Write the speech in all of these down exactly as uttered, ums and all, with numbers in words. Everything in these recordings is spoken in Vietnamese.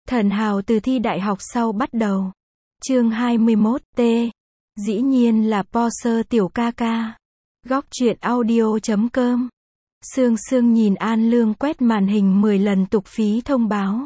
Thần hào từ thi đại học sau bắt đầu. Chương hai mươi mốt, T. Dĩ nhiên là Porsche tiểu ca ca. Góc truyện audio chấm com. Sương Sương nhìn An Lương quét màn hình mười lần tục phí thông báo.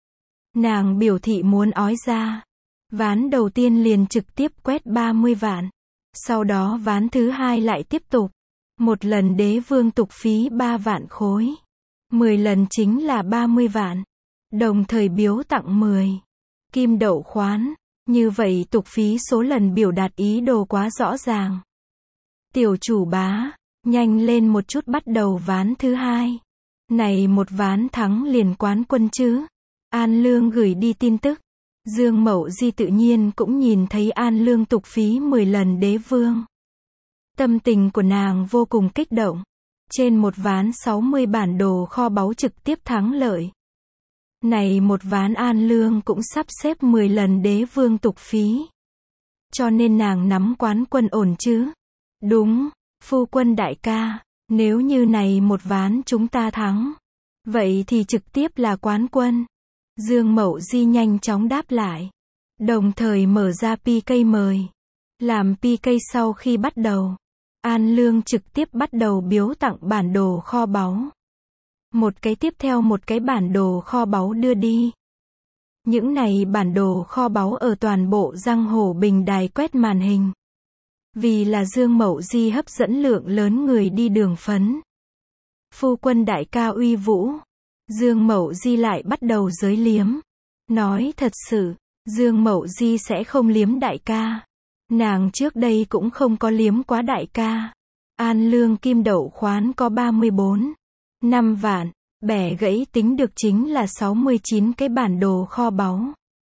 Nàng biểu thị muốn ói ra. Ván đầu tiên liền trực tiếp quét ba mươi vạn. Sau đó ván thứ hai lại tiếp tục. Một lần đế vương tục phí ba vạn khối. mười lần chính là ba mươi vạn. Đồng thời biếu tặng mười kim đậu khoán. Như vậy tục phí số lần biểu đạt ý đồ quá rõ ràng. Tiểu chủ bá, nhanh lên một chút bắt đầu ván thứ hai. Này một ván thắng liền quán quân chứ. An Lương gửi đi tin tức. Dương Mậu Di tự nhiên cũng nhìn thấy An Lương tục phí mười lần đế vương. Tâm tình của nàng vô cùng kích động. Trên một ván sáu mươi bản đồ kho báu trực tiếp thắng lợi. Này một ván An Lương cũng sắp xếp mười lần đế vương tục phí. Cho nên nàng nắm quán quân ổn chứ. Đúng, phu quân đại ca, nếu như này một ván chúng ta thắng, vậy thì trực tiếp là quán quân. Dương Mậu Di nhanh chóng đáp lại. Đồng thời mở ra pê ca mời. Làm pê ca sau khi bắt đầu. An Lương trực tiếp bắt đầu biếu tặng bản đồ kho báu. Một cái tiếp theo một cái bản đồ kho báu đưa đi. Những này bản đồ kho báu ở toàn bộ giang hồ bình đài quét màn hình. Vì là Dương Mậu Di hấp dẫn lượng lớn người đi đường phấn. Phu quân đại ca uy vũ. Dương Mậu Di lại bắt đầu giới liếm. Nói thật sự, Dương Mậu Di sẽ không liếm đại ca. Nàng trước đây cũng không có liếm quá đại ca. An Lương kim đậu khoán có ba mươi bốn. năm vạn, bẻ gãy tính được chính là sáu mươi chín cái bản đồ kho báu.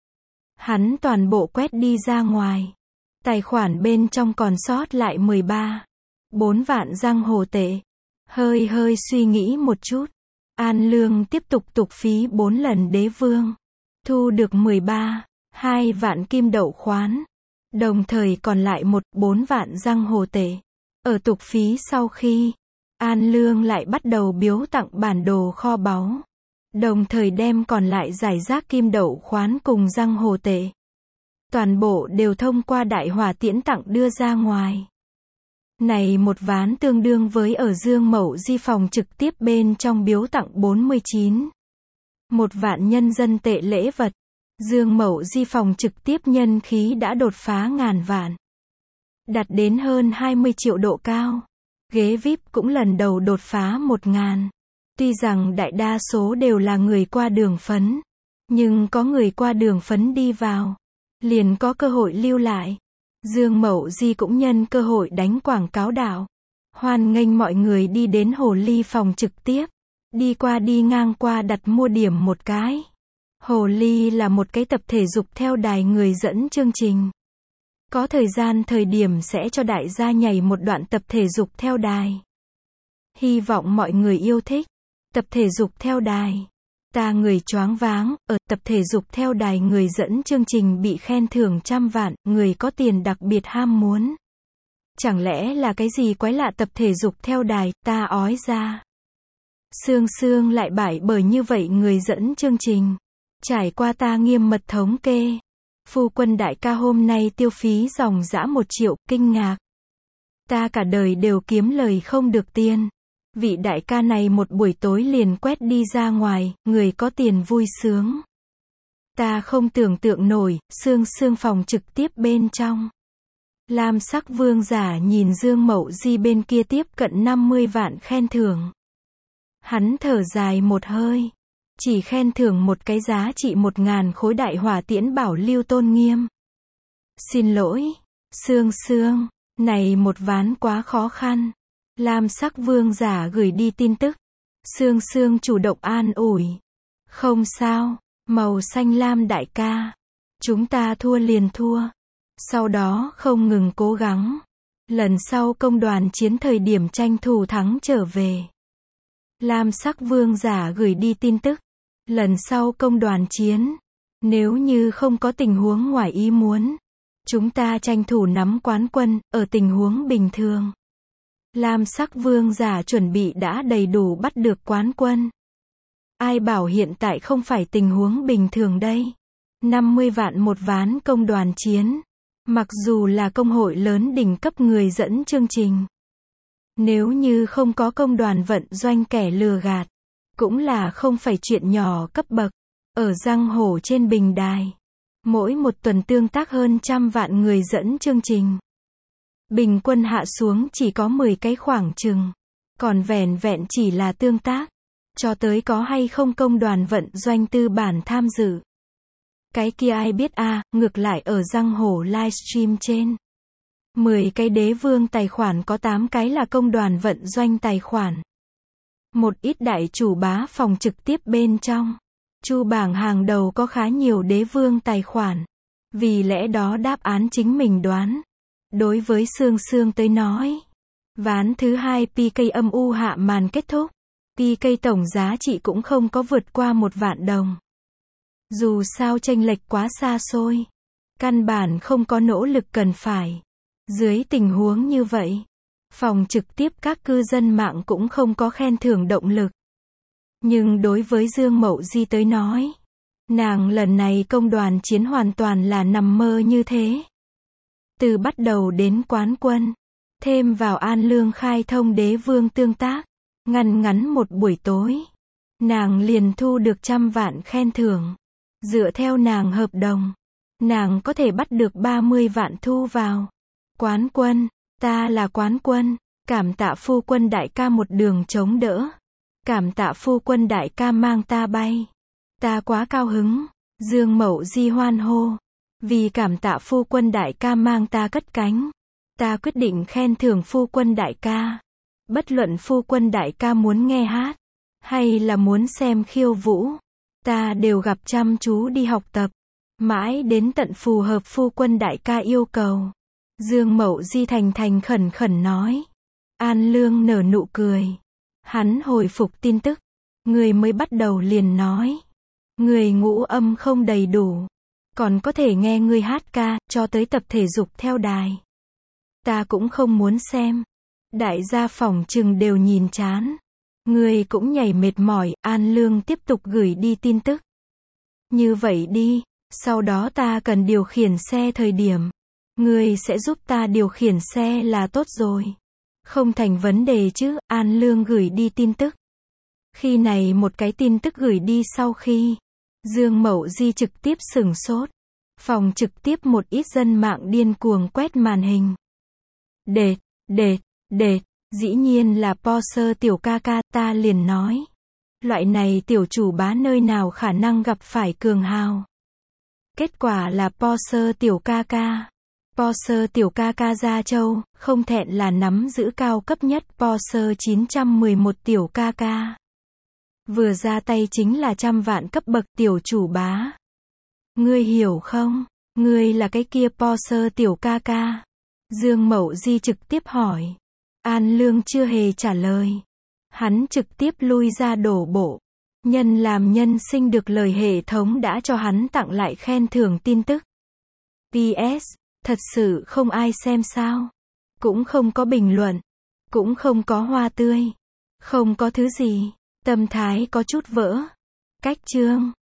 Hắn toàn bộ quét đi ra ngoài. Tài khoản bên trong còn sót lại mười ba. bốn vạn giang hồ tệ. Hơi hơi suy nghĩ một chút. An Lương tiếp tục tục phí bốn lần đế vương. Thu được mười ba, hai vạn kim đậu khoán. Đồng thời còn lại một, bốn vạn giang hồ tệ. Ở tục phí sau khi, An Lương lại bắt đầu biếu tặng bản đồ kho báu. Đồng thời đem còn lại giải rác kim đậu khoán cùng giang hồ tệ. Toàn bộ đều thông qua đại hỏa tiễn tặng đưa ra ngoài. Này một ván tương đương với ở Dương Mậu Di phòng trực tiếp bên trong biếu tặng bốn mươi chín. Một vạn nhân dân tệ lễ vật. Dương Mậu Di phòng trực tiếp nhân khí đã đột phá ngàn vạn. Đạt đến hơn hai mươi triệu độ cao. Ghế vi ai pi cũng lần đầu đột phá một ngàn. Tuy rằng đại đa số đều là người qua đường phấn. Nhưng có người qua đường phấn đi vào. Liền có cơ hội lưu lại. Dương Mậu Di cũng nhân cơ hội đánh quảng cáo đạo. Hoan nghênh mọi người đi đến Hồ Ly phòng trực tiếp. Đi qua đi ngang qua đặt mua điểm một cái. Hồ Ly là một cái tập thể dục theo đài người dẫn chương trình. Có thời gian thời điểm sẽ cho đại gia nhảy một đoạn tập thể dục theo đài. Hy vọng mọi người yêu thích. Tập thể dục theo đài. Ta người choáng váng, ở tập thể dục theo đài người dẫn chương trình bị khen thưởng trăm vạn, người có tiền đặc biệt ham muốn. Chẳng lẽ là cái gì quái lạ tập thể dục theo đài, ta ói ra. Sương Sương lại bại bởi như vậy người dẫn chương trình. Trải qua ta nghiêm mật thống kê. Phu quân đại ca hôm nay tiêu phí dòng dã một triệu, kinh ngạc. Ta cả đời đều kiếm lời không được tiền. Vị đại ca này một buổi tối liền quét đi ra ngoài, người có tiền vui sướng. Ta không tưởng tượng nổi, Sương Sương phòng trực tiếp bên trong. Lam sắc vương giả nhìn Dương Mậu Di bên kia tiếp cận năm mươi vạn khen thưởng. Hắn thở dài một hơi. Chỉ khen thưởng một cái giá trị một ngàn khối đại hỏa tiễn bảo lưu tôn nghiêm. Xin lỗi, Sương Sương, này một ván quá khó khăn. Lam sắc vương giả gửi đi tin tức. Sương Sương chủ động an ủi. Không sao, màu xanh lam đại ca. Chúng ta thua liền thua. Sau đó không ngừng cố gắng. Lần sau công đoàn chiến thời điểm tranh thủ thắng trở về. Lam sắc vương giả gửi đi tin tức. Lần sau công đoàn chiến. Nếu như không có tình huống ngoài ý muốn. Chúng ta tranh thủ nắm quán quân, ở tình huống bình thường. Lam sắc vương giả chuẩn bị đã đầy đủ bắt được quán quân. Ai bảo hiện tại không phải tình huống bình thường đây. năm mươi vạn một ván công đoàn chiến. Mặc dù là công hội lớn đỉnh cấp người dẫn chương trình. Nếu như không có công đoàn vận doanh kẻ lừa gạt. Cũng là không phải chuyện nhỏ cấp bậc. Ở giang hồ trên bình đài. Mỗi một tuần tương tác hơn trăm vạn người dẫn chương trình. Bình quân hạ xuống chỉ có mười cái khoảng chừng. Còn vẻn vẹn chỉ là tương tác. Cho tới có hay không công đoàn vận doanh tư bản tham dự. Cái kia ai biết a à, ngược lại ở giang hồ livestream trên. mười cái đế vương tài khoản có tám cái là công đoàn vận doanh tài khoản. Một ít đại chủ bá phòng trực tiếp bên trong. Chu bảng hàng đầu có khá nhiều đế vương tài khoản. Vì lẽ đó đáp án chính mình đoán. Đối với Sương Sương tới nói. Ván thứ hai pê ca âm u hạ màn kết thúc. pê ca tổng giá trị cũng không có vượt qua một vạn đồng. Dù sao chênh lệch quá xa xôi. Căn bản không có nỗ lực cần phải. Dưới tình huống như vậy. Phòng trực tiếp các cư dân mạng cũng không có khen thưởng động lực. Nhưng đối với Dương Mậu Di tới nói. Nàng lần này công đoàn chiến hoàn toàn là nằm mơ như thế. Từ bắt đầu đến quán quân. Thêm vào An Lương khai thông đế vương tương tác. Ngăn ngắn một buổi tối. Nàng liền thu được trăm vạn khen thưởng. Dựa theo nàng hợp đồng. Nàng có thể bắt được ba mươi vạn thu vào. Quán quân. Ta là quán quân. Cảm tạ phu quân đại ca một đường chống đỡ. Cảm tạ phu quân đại ca mang ta bay. Ta quá cao hứng. Dương Mậu Di hoan hô. Vì cảm tạ phu quân đại ca mang ta cất cánh. Ta quyết định khen thưởng phu quân đại ca. Bất luận phu quân đại ca muốn nghe hát. Hay là muốn xem khiêu vũ. Ta đều gặp chăm chú đi học tập. Mãi đến tận phù hợp phu quân đại ca yêu cầu. Dương Mậu Di thành thành khẩn khẩn nói. An Lương nở nụ cười. Hắn hồi phục tin tức. Người mới bắt đầu liền nói. Người ngũ âm không đầy đủ. Còn có thể nghe người hát ca, cho tới tập thể dục theo đài. Ta cũng không muốn xem. Đại gia phòng trừng đều nhìn chán. Người cũng nhảy mệt mỏi, An Lương tiếp tục gửi đi tin tức. Như vậy đi, sau đó ta cần điều khiển xe thời điểm. Người sẽ giúp ta điều khiển xe là tốt rồi. Không thành vấn đề chứ, An Lương gửi đi tin tức. Khi này một cái tin tức gửi đi sau khi. Dương Mậu Di trực tiếp sửng sốt. Phòng trực tiếp một ít dân mạng điên cuồng quét màn hình. Đệt, đệt, đệt, dĩ nhiên là Porsche tiểu ca ca, ta liền nói. Loại này tiểu chủ bá nơi nào khả năng gặp phải cường hào. Kết quả là Porsche tiểu ca ca. Porsche tiểu ca ca Gia Châu, không thẹn là nắm giữ cao cấp nhất Porsche chín một một tiểu ca ca. Vừa ra tay chính là trăm vạn cấp bậc tiểu chủ bá. Ngươi hiểu không? Ngươi là cái kia Porsche tiểu ca ca. Dương Mậu Di trực tiếp hỏi. An Lương chưa hề trả lời. Hắn trực tiếp lui ra đổ bộ. Nhân làm nhân sinh được lời hệ thống đã cho hắn tặng lại khen thưởng tin tức. pê ét. Thật sự không ai xem sao. Cũng không có bình luận. Cũng không có hoa tươi. Không có thứ gì. Tâm thái có chút vỡ. Cách chương.